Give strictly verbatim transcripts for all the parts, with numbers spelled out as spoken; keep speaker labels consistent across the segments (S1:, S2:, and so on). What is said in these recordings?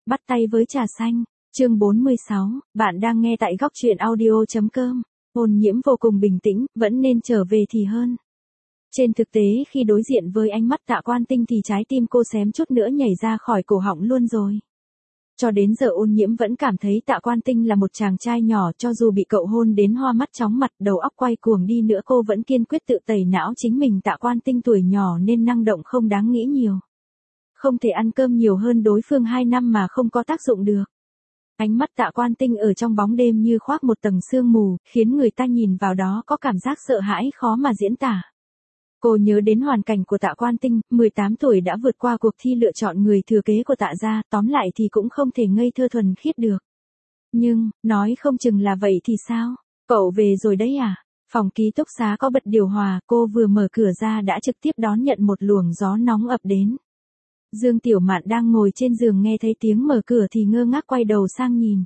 S1: Bắt tay với trà xanh, chương bốn mươi sáu, bạn đang nghe tại góc truyện audio.com. Ôn Nhiễm vô cùng bình tĩnh, vẫn nên trở về thì hơn. Trên thực tế khi đối diện với ánh mắt Tạ Quan Tinh thì trái tim cô xém chút nữa nhảy ra khỏi cổ họng luôn rồi. Cho đến giờ Ôn Nhiễm vẫn cảm thấy Tạ Quan Tinh là một chàng trai nhỏ, cho dù bị cậu hôn đến hoa mắt chóng mặt, đầu óc quay cuồng đi nữa cô vẫn kiên quyết tự tẩy não chính mình. Tạ Quan Tinh tuổi nhỏ nên năng động, không đáng nghĩ nhiều. Không thể ăn cơm nhiều hơn đối phương hai năm mà không có tác dụng được. Ánh mắt Tạ Quan Tinh ở trong bóng đêm như khoác một tầng sương mù, khiến người ta nhìn vào đó có cảm giác sợ hãi khó mà diễn tả. Cô nhớ đến hoàn cảnh của Tạ Quan Tinh, mười tám tuổi đã vượt qua cuộc thi lựa chọn người thừa kế của Tạ gia, tóm lại thì cũng không thể ngây thơ thuần khiết được. Nhưng, nói không chừng là vậy thì sao? Cậu về rồi đấy à? Phòng ký túc xá có bật điều hòa, cô vừa mở cửa ra đã trực tiếp đón nhận một luồng gió nóng ập đến. Dương Tiểu Mạn đang ngồi trên giường nghe thấy tiếng mở cửa thì ngơ ngác quay đầu sang nhìn.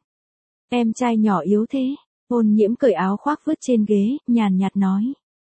S1: Em trai nhỏ yếu thế. Ôn Nhiễm cởi áo khoác vứt trên ghế, nhàn nhạt nói.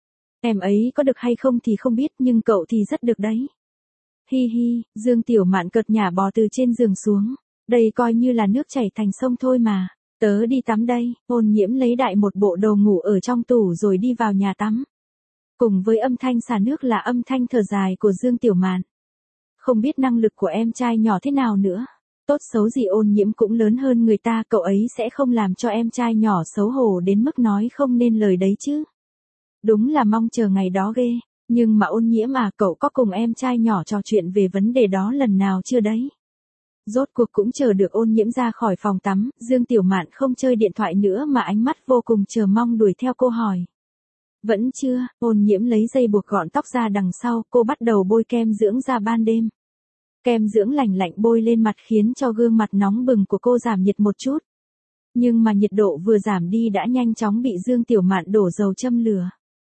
S1: Em ấy có được hay không thì không biết, nhưng cậu thì rất được đấy. Hi hi, Dương Tiểu Mạn cợt nhả bò từ trên giường xuống. Đây coi như là nước chảy thành sông thôi mà. Tớ đi tắm đây. Ôn Nhiễm lấy đại một bộ đồ ngủ ở trong tủ rồi đi vào nhà tắm. Cùng với âm thanh xả nước là âm thanh thở dài của Dương Tiểu Mạn. Không biết năng lực của em trai nhỏ thế nào nữa. Tốt xấu gì Ôn Nhiễm cũng lớn hơn người ta, cậu ấy sẽ không làm cho em trai nhỏ xấu hổ đến mức nói không nên lời đấy chứ. Đúng là mong chờ ngày đó ghê. Nhưng mà Ôn Nhiễm à, cậu có cùng em trai nhỏ trò chuyện về vấn đề đó lần nào chưa đấy? Rốt cuộc cũng chờ được Ôn Nhiễm ra khỏi phòng tắm, Dương Tiểu Mạn không chơi điện thoại nữa mà ánh mắt vô cùng chờ mong đuổi theo cô hỏi. Vẫn chưa. Ôn Nhiễm lấy dây buộc gọn tóc ra đằng sau, cô bắt đầu bôi kem dưỡng da ban đêm. Kem dưỡng lành lạnh bôi lên mặt khiến cho gương mặt nóng bừng của cô giảm nhiệt một chút. Nhưng mà nhiệt độ vừa giảm đi đã nhanh chóng bị Dương Tiểu Mạn đổ dầu châm lửa.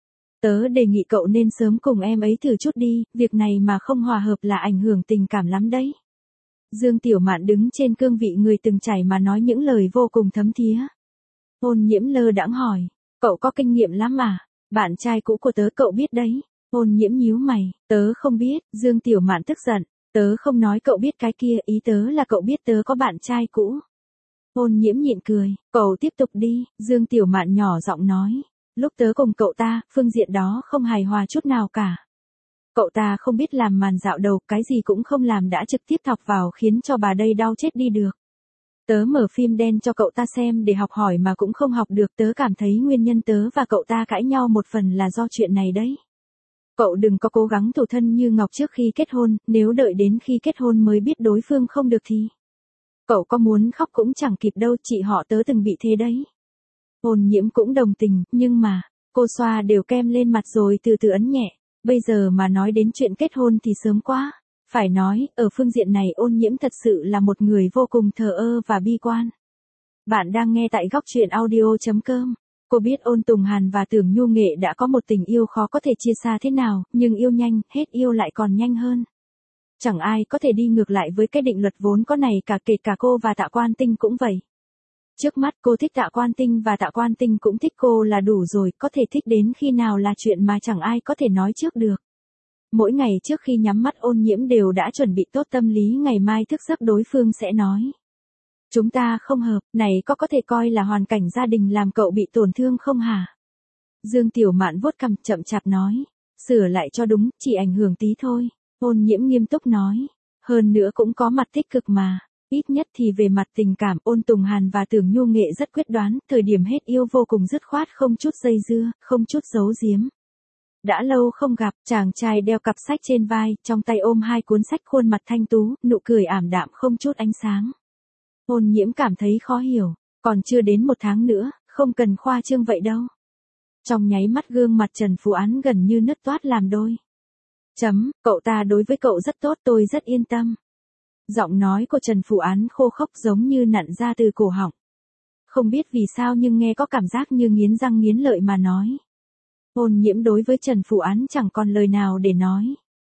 S1: Tớ đề nghị cậu nên sớm cùng em ấy thử chút đi, việc này mà không hòa hợp là ảnh hưởng tình cảm lắm đấy. Dương Tiểu Mạn đứng trên cương vị người từng trải mà nói những lời vô cùng thấm thía. Ôn Nhiễm lơ đãng hỏi, cậu có kinh nghiệm lắm à? Bạn trai cũ của tớ cậu biết đấy. Ôn Nhiễm nhíu mày, tớ không biết. Dương Tiểu Mạn tức giận, tớ không nói cậu biết cái kia, ý tớ là cậu biết tớ có bạn trai cũ. Ôn Nhiễm nhịn cười, cậu tiếp tục đi. Dương Tiểu Mạn nhỏ giọng nói, lúc tớ cùng cậu ta, phương diện đó không hài hòa chút nào cả. Cậu ta không biết làm màn dạo đầu, cái gì cũng không làm đã trực tiếp thọc vào khiến cho bà đây đau chết đi được. Tớ mở phim đen cho cậu ta xem để học hỏi mà cũng không học được, tớ cảm thấy nguyên nhân tớ và cậu ta cãi nhau một phần là do chuyện này đấy. Cậu đừng có cố gắng thủ thân như ngọc trước khi kết hôn, nếu đợi đến khi kết hôn mới biết đối phương không được thì. Cậu có muốn khóc cũng chẳng kịp đâu, chị họ tớ từng bị thế đấy. Ôn Nhiễm cũng đồng tình, nhưng mà, cô xoa đều kem lên mặt rồi từ từ ấn nhẹ, bây giờ mà nói đến chuyện kết hôn thì sớm quá. Phải nói, ở phương diện này Ôn Nhiễm thật sự là một người vô cùng thờ ơ và bi quan. Bạn đang nghe tại góc truyện audio.com. Cô biết Ôn Tùng Hàn và Tưởng Nhu Nghệ đã có một tình yêu khó có thể chia xa thế nào, nhưng yêu nhanh, hết yêu lại còn nhanh hơn. Chẳng ai có thể đi ngược lại với cái định luật vốn có này cả, kể cả cô và Tạ Quan Tinh cũng vậy. Trước mắt cô thích Tạ Quan Tinh và Tạ Quan Tinh cũng thích cô là đủ rồi, có thể thích đến khi nào là chuyện mà chẳng ai có thể nói trước được. Mỗi ngày trước khi nhắm mắt Ôn Nhiễm đều đã chuẩn bị tốt tâm lý ngày mai thức giấc đối phương sẽ nói. Chúng ta không hợp, này có có thể coi là hoàn cảnh gia đình làm cậu bị tổn thương không hả? Dương Tiểu Mạn vuốt cằm chậm chạp nói. Sửa lại cho đúng, chỉ ảnh hưởng tí thôi. Ôn Nhiễm nghiêm túc nói. Hơn nữa cũng có mặt tích cực mà. Ít nhất thì về mặt tình cảm Ôn Tùng Hàn và Tưởng Nhu Nghệ rất quyết đoán, thời điểm hết yêu vô cùng dứt khoát, không chút dây dưa, không chút giấu giếm. Đã lâu không gặp, chàng trai đeo cặp sách trên vai, trong tay ôm hai cuốn sách, khuôn mặt thanh tú, nụ cười ảm đạm không chút ánh sáng. Ôn Nhiễm cảm thấy khó hiểu, còn chưa đến một tháng nữa, không cần khoa trương vậy đâu. Trong nháy mắt gương mặt Trần Phú Án gần như nứt toát làm đôi. Chấm, cậu ta đối với cậu rất tốt, tôi rất yên tâm. Giọng nói của Trần Phú Án khô khốc giống như nặn ra từ cổ họng. Không biết vì sao nhưng nghe có cảm giác như nghiến răng nghiến lợi mà nói. Ôn Nhiễm đối với Trần Phú Án chẳng còn lời nào để nói.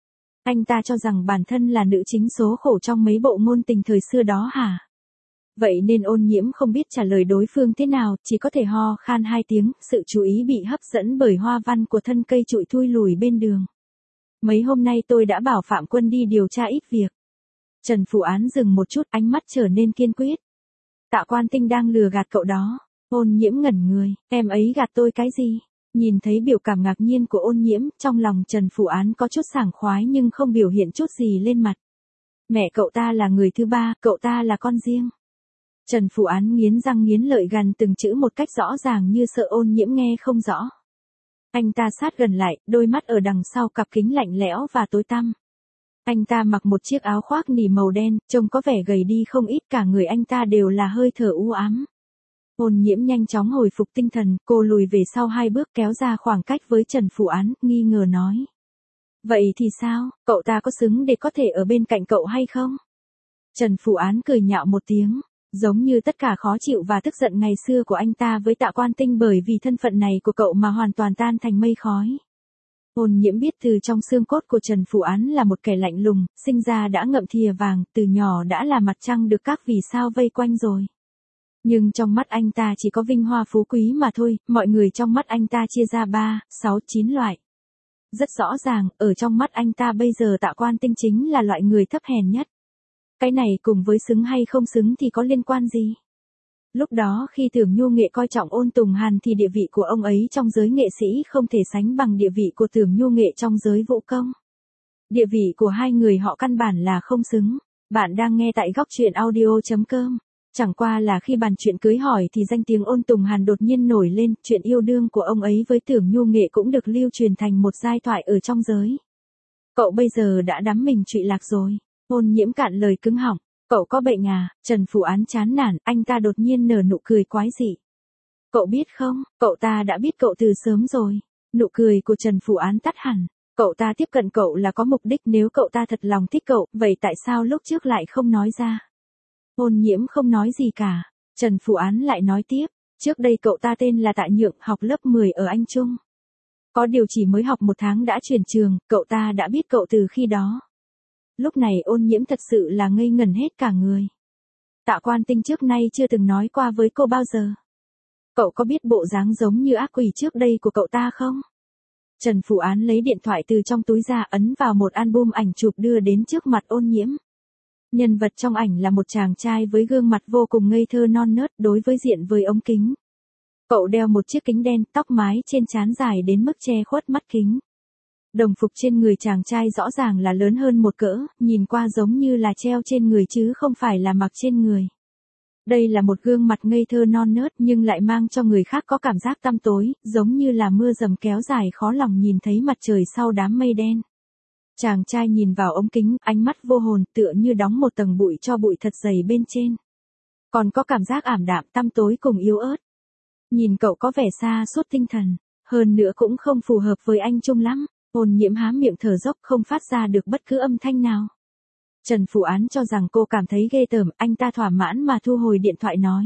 S1: Anh ta cho rằng bản thân là nữ chính số khổ trong mấy bộ ngôn tình thời xưa đó hả? Vậy nên Ôn Nhiễm không biết trả lời đối phương thế nào, chỉ có thể ho khan hai tiếng, sự chú ý bị hấp dẫn bởi hoa văn của thân cây trụi thui lùi bên đường. Mấy hôm nay tôi đã bảo Phạm Quân đi điều tra ít việc. Trần Phụ Án dừng một chút, ánh mắt trở nên kiên quyết. Tạ Quan Tinh đang lừa gạt cậu đó. Ôn Nhiễm ngẩn người, em ấy gạt tôi cái gì? Nhìn thấy biểu cảm ngạc nhiên của Ôn Nhiễm, trong lòng Trần Phụ Án có chút sảng khoái nhưng không biểu hiện chút gì lên mặt. Mẹ cậu ta là người thứ ba, cậu ta là con riêng. Trần Phụ Án nghiến răng nghiến lợi gằn từng chữ một cách rõ ràng như sợ Ôn Nhiễm nghe không rõ. Anh ta sát gần lại, đôi mắt ở đằng sau cặp kính lạnh lẽo và tối tăm. Anh ta mặc một chiếc áo khoác nỉ màu đen, trông có vẻ gầy đi không ít, cả người anh ta đều là hơi thở u ám. Ôn Nhiễm nhanh chóng hồi phục tinh thần, cô lùi về sau hai bước kéo ra khoảng cách với Trần Phụ Án, nghi ngờ nói. Vậy thì sao, cậu ta có xứng để có thể ở bên cạnh cậu hay không? Trần Phụ Án cười nhạo một tiếng, giống như tất cả khó chịu và tức giận ngày xưa của anh ta với Tạ Quan Tinh bởi vì thân phận này của cậu mà hoàn toàn tan thành mây khói. Ôn Nhiễm biết từ trong xương cốt của Trần Phụ Án là một kẻ lạnh lùng, sinh ra đã ngậm thìa vàng, từ nhỏ đã là mặt trăng được các vì sao vây quanh rồi. Nhưng trong mắt anh ta chỉ có vinh hoa phú quý mà thôi, mọi người trong mắt anh ta chia ra ba, sáu, chín loại. Rất rõ ràng, ở trong mắt anh ta bây giờ Tạ Quan Tinh chính là loại người thấp hèn nhất. Cái này cùng với xứng hay không xứng thì có liên quan gì? Lúc đó khi Tưởng Nhu Nghệ coi trọng Ôn Tùng Hàn thì địa vị của ông ấy trong giới nghệ sĩ không thể sánh bằng địa vị của Tưởng Nhu Nghệ trong giới vũ công. Địa vị của hai người họ căn bản là không xứng. Bạn đang nghe tại góc truyện audio chấm com. Chẳng qua là khi bàn chuyện cưới hỏi thì danh tiếng Ôn Tùng Hàn đột nhiên nổi lên, chuyện yêu đương của ông ấy với Tưởng Nhu Nghệ cũng được lưu truyền thành một giai thoại ở trong giới. Cậu bây giờ đã đắm mình trụy lạc rồi. Ôn Nhiễm cạn lời cứng họng. Cậu có bệnh à? Trần Phụ Án chán nản, anh ta đột nhiên nở nụ cười quái dị. Cậu biết không, cậu ta đã biết cậu từ sớm rồi. Nụ cười của Trần Phụ Án tắt hẳn. Cậu ta tiếp cận cậu là có mục đích, nếu cậu ta thật lòng thích cậu, vậy tại sao lúc trước lại không nói ra? Ôn Nhiễm không nói gì cả. Trần Phụ Án lại nói tiếp, trước đây cậu ta tên là Tạ Nhượng, học lớp mười ở Anh Trung. Có điều chỉ mới học một tháng đã chuyển trường, cậu ta đã biết cậu từ khi đó. Lúc này Ôn Nhiễm thật sự là ngây ngẩn hết cả người. Tạ Quan Tinh trước nay chưa từng nói qua với cô bao giờ. Cậu có biết bộ dáng giống như ác quỷ trước đây của cậu ta không? Trần Phụ Án lấy điện thoại từ trong túi ra, ấn vào một album ảnh chụp đưa đến trước mặt Ôn Nhiễm. Nhân vật trong ảnh là một chàng trai với gương mặt vô cùng ngây thơ non nớt, đối với diện với ống kính. Cậu đeo một chiếc kính đen, tóc mái trên trán dài đến mức che khuất mắt kính. Đồng phục trên người chàng trai rõ ràng là lớn hơn một cỡ, nhìn qua giống như là treo trên người chứ không phải là mặc trên người. Đây là một gương mặt ngây thơ non nớt nhưng lại mang cho người khác có cảm giác tăm tối, giống như là mưa dầm kéo dài khó lòng nhìn thấy mặt trời sau đám mây đen. Chàng trai nhìn vào ống kính, ánh mắt vô hồn, tựa như đóng một tầng bụi cho bụi thật dày bên trên. Còn có cảm giác ảm đạm, tăm tối cùng yếu ớt. Nhìn cậu có vẻ xa suốt tinh thần, hơn nữa cũng không phù hợp với anh Trung lắm. Ôn Nhiễm há miệng thở dốc không phát ra được bất cứ âm thanh nào. Trần Phụ Án cho rằng cô cảm thấy ghê tởm, anh ta thỏa mãn mà thu hồi điện thoại nói.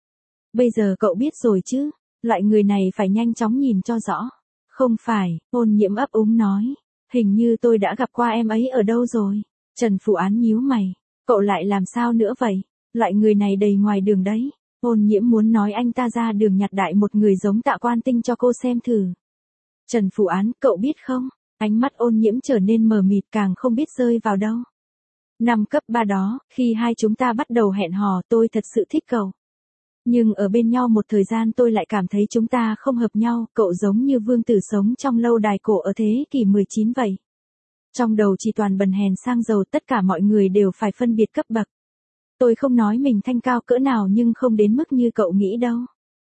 S1: Bây giờ cậu biết rồi chứ, loại người này phải nhanh chóng nhìn cho rõ. Không phải, Ôn Nhiễm ấp úng nói, hình như tôi đã gặp qua em ấy ở đâu rồi. Trần Phụ Án nhíu mày, cậu lại làm sao nữa vậy, loại người này đầy ngoài đường đấy. Ôn Nhiễm muốn nói anh ta ra đường nhặt đại một người giống Tạ Quan Tinh cho cô xem thử. Trần Phụ Án, cậu biết không, ánh mắt Ôn Nhiễm trở nên mờ mịt, càng không biết rơi vào đâu. Năm cấp ba đó, khi hai chúng ta bắt đầu hẹn hò, tôi thật sự thích cậu. Nhưng ở bên nhau một thời gian tôi lại cảm thấy chúng ta không hợp nhau, cậu giống như vương tử sống trong lâu đài cổ ở thế kỷ mười chín vậy. Trong đầu chỉ toàn bần hèn sang giàu, tất cả mọi người đều phải phân biệt cấp bậc. Tôi không nói mình thanh cao cỡ nào nhưng không đến mức như cậu nghĩ đâu.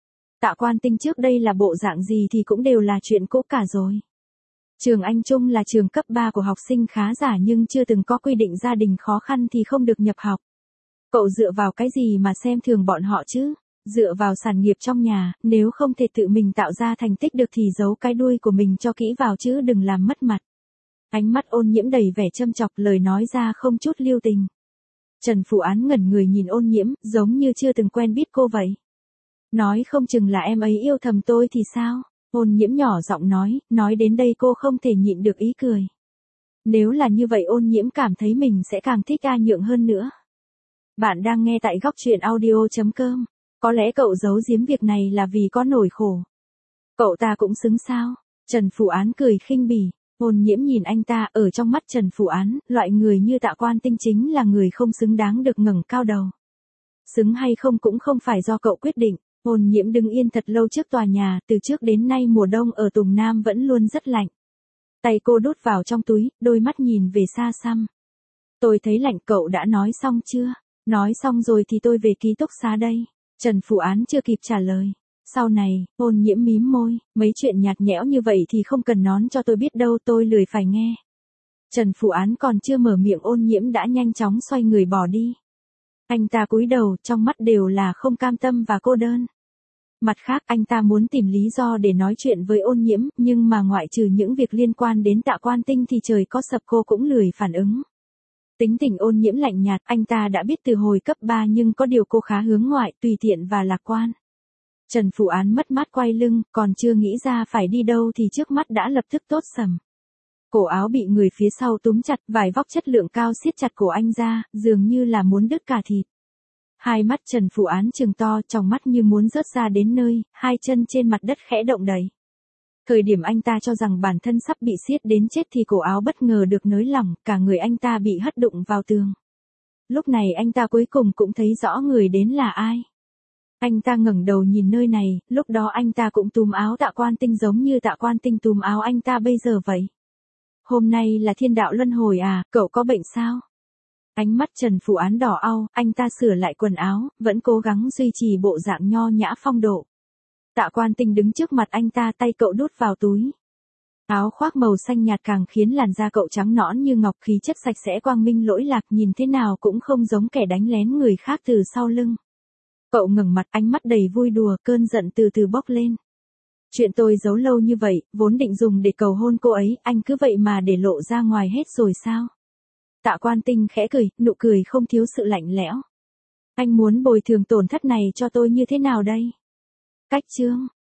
S1: Tạ Quan Tinh trước đây là bộ dạng gì thì cũng đều là chuyện cũ cả rồi. Trường Anh Trung là trường cấp ba của học sinh khá giả nhưng chưa từng có quy định gia đình khó khăn thì không được nhập học. Cậu dựa vào cái gì mà xem thường bọn họ chứ? Dựa vào sản nghiệp trong nhà, nếu không thể tự mình tạo ra thành tích được thì giấu cái đuôi của mình cho kỹ vào chứ đừng làm mất mặt. Ánh mắt Ôn Nhiễm đầy vẻ châm chọc, lời nói ra không chút lưu tình. Trần Phụ Án ngẩn người nhìn Ôn Nhiễm, giống như chưa từng quen biết cô vậy. Nói không chừng là em ấy yêu thầm tôi thì sao? Ôn Nhiễm nhỏ giọng nói, nói đến đây cô không thể nhịn được ý cười. Nếu là như vậy Ôn Nhiễm cảm thấy mình sẽ càng thích A Nhượng hơn nữa. Bạn đang nghe tại góc truyện audio chấm com. Có lẽ cậu giấu giếm việc này là vì có nỗi khổ. Cậu ta cũng xứng sao? Trần Phụ Án cười khinh bỉ. Ôn Nhiễm nhìn anh ta, ở trong mắt Trần Phụ Án, loại người như Tạ Quan Tinh chính là người không xứng đáng được ngẩng cao đầu. Xứng hay không cũng không phải do cậu quyết định. Ôn Nhiễm đứng yên thật lâu trước tòa nhà, từ trước đến nay mùa đông ở Tùng Nam vẫn luôn rất lạnh. Tay cô đút vào trong túi, đôi mắt nhìn về xa xăm. Tôi thấy lạnh, cậu đã nói xong chưa? Nói xong rồi thì tôi về ký túc xá đây. Trần Phụ Án chưa kịp trả lời. Sau này, Ôn Nhiễm mím môi, mấy chuyện nhạt nhẽo như vậy thì không cần nói cho tôi biết đâu, tôi lười phải nghe. Trần Phụ Án còn chưa mở miệng Ôn Nhiễm đã nhanh chóng xoay người bỏ đi. Anh ta cúi đầu, trong mắt đều là không cam tâm và cô đơn. Mặt khác, anh ta muốn tìm lý do để nói chuyện với Ôn Nhiễm, nhưng mà ngoại trừ những việc liên quan đến Tạ Quan Tinh thì trời có sập cô cũng lười phản ứng. Tính tình Ôn Nhiễm lạnh nhạt, anh ta đã biết từ hồi cấp ba, nhưng có điều cô khá hướng ngoại, tùy tiện và lạc quan. Trần Phụ Án mất mát quay lưng, còn chưa nghĩ ra phải đi đâu thì trước mắt đã lập tức tối sầm. Cổ áo bị người phía sau túm chặt, vải vóc chất lượng cao siết chặt cổ anh ra, dường như là muốn đứt cả thịt. Hai mắt Trần Phụ Án trừng to, tròng mắt như muốn rớt ra đến nơi, hai chân trên mặt đất khẽ động đậy. Thời điểm anh ta cho rằng bản thân sắp bị siết đến chết thì cổ áo bất ngờ được nới lỏng, cả người anh ta bị hất đụng vào tường. Lúc này anh ta cuối cùng cũng thấy rõ người đến là ai. Anh ta ngẩng đầu nhìn nơi này, lúc đó anh ta cũng túm áo Tạ Quan Tinh giống như Tạ Quan Tinh túm áo anh ta bây giờ vậy. Hôm nay là thiên đạo luân hồi à, cậu có bệnh sao? Ánh mắt Trần Phụ Án đỏ au, anh ta sửa lại quần áo, vẫn cố gắng duy trì bộ dạng nho nhã phong độ. Tạ Quan Tinh đứng trước mặt anh ta, tay cậu đút vào túi. Áo khoác màu xanh nhạt càng khiến làn da cậu trắng nõn như ngọc, khí chất sạch sẽ quang minh lỗi lạc, nhìn thế nào cũng không giống kẻ đánh lén người khác từ sau lưng. Cậu ngẩng mặt, ánh mắt đầy vui đùa, cơn giận từ từ bốc lên. Chuyện tôi giấu lâu như vậy, vốn định dùng để cầu hôn cô ấy, anh cứ vậy mà để lộ ra ngoài hết rồi sao? Tạ Quan Tinh khẽ cười, nụ cười không thiếu sự lạnh lẽo. Anh muốn bồi thường tổn thất này cho tôi như thế nào đây? Cách chương